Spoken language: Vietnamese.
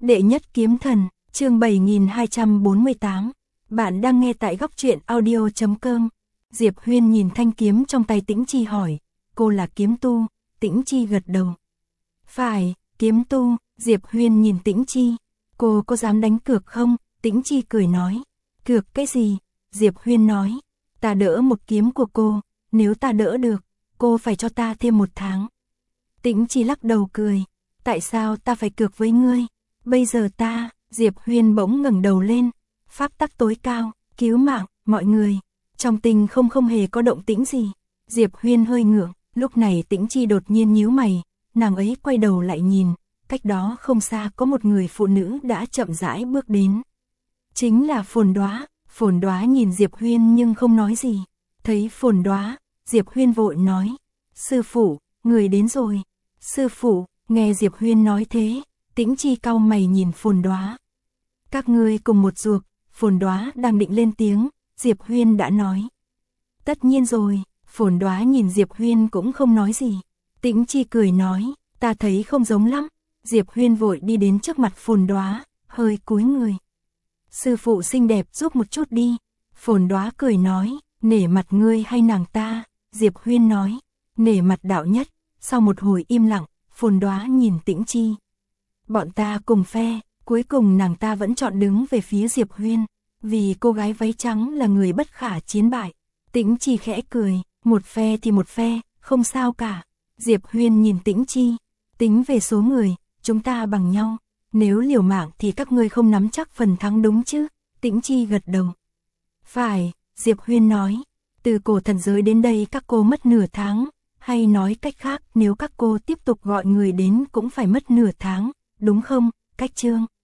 Đệ nhất kiếm thần, chương 7248. Bạn đang nghe tại góc truyện audio.com. Diệp Huyên nhìn thanh kiếm trong tay Tĩnh Chi hỏi, cô là kiếm tu? Tĩnh Chi gật đầu. Phải, kiếm tu. Diệp Huyên nhìn Tĩnh Chi, cô có dám đánh cược không? Tĩnh Chi cười nói, cược cái gì? Diệp Huyên nói, ta đỡ một kiếm của cô, nếu ta đỡ được, cô phải cho ta thêm 1 tháng. Tĩnh Chi lắc đầu cười, tại sao ta phải cược với ngươi? Bây giờ ta, Diệp Huyên bỗng ngẩng đầu lên, pháp tắc tối cao, cứu mạng, mọi người. Trong tình không hề có động tĩnh gì. Diệp Huyên hơi ngượng, lúc này Tĩnh Chi đột nhiên nhíu mày, nàng ấy quay đầu lại nhìn, cách đó không xa có một người phụ nữ đã chậm rãi bước đến. Chính là Phồn Đóa. Phồn Đóa nhìn Diệp Huyên nhưng không nói gì. Thấy Phồn Đóa, Diệp Huyên vội nói, sư phụ, người đến rồi. Sư phụ, nghe Diệp Huyên nói thế, Tĩnh Chi cau mày nhìn Phồn Đóa. Các ngươi cùng một ruột. Phồn Đóa đang định lên tiếng, Diệp Huyên đã nói. Tất nhiên rồi. Phồn Đóa nhìn Diệp Huyên cũng không nói gì. Tĩnh Chi cười nói, ta thấy không giống lắm. Diệp Huyên vội đi đến trước mặt Phồn Đóa, hơi cúi người. Sư phụ xinh đẹp giúp một chút đi. Phồn Đóa cười nói, nể mặt ngươi hay nàng ta? Diệp Huyên nói, nể mặt đạo nhất. Sau một hồi im lặng, Phồn Đóa nhìn Tĩnh Chi. Bọn ta cùng phe, cuối cùng nàng ta vẫn chọn đứng về phía Diệp Huyên, vì cô gái váy trắng là người bất khả chiến bại. Tĩnh Chi khẽ cười, một phe thì một phe, không sao cả. Diệp Huyên nhìn Tĩnh Chi, tính về số người, chúng ta bằng nhau, nếu liều mạng thì các ngươi không nắm chắc phần thắng đúng chứ? Tĩnh Chi gật đầu. Phải, Diệp Huyên nói, từ cổ thần giới đến đây các cô mất nửa tháng, hay nói cách khác nếu các cô tiếp tục gọi người đến cũng phải mất nửa tháng, đúng không, Cách Trương?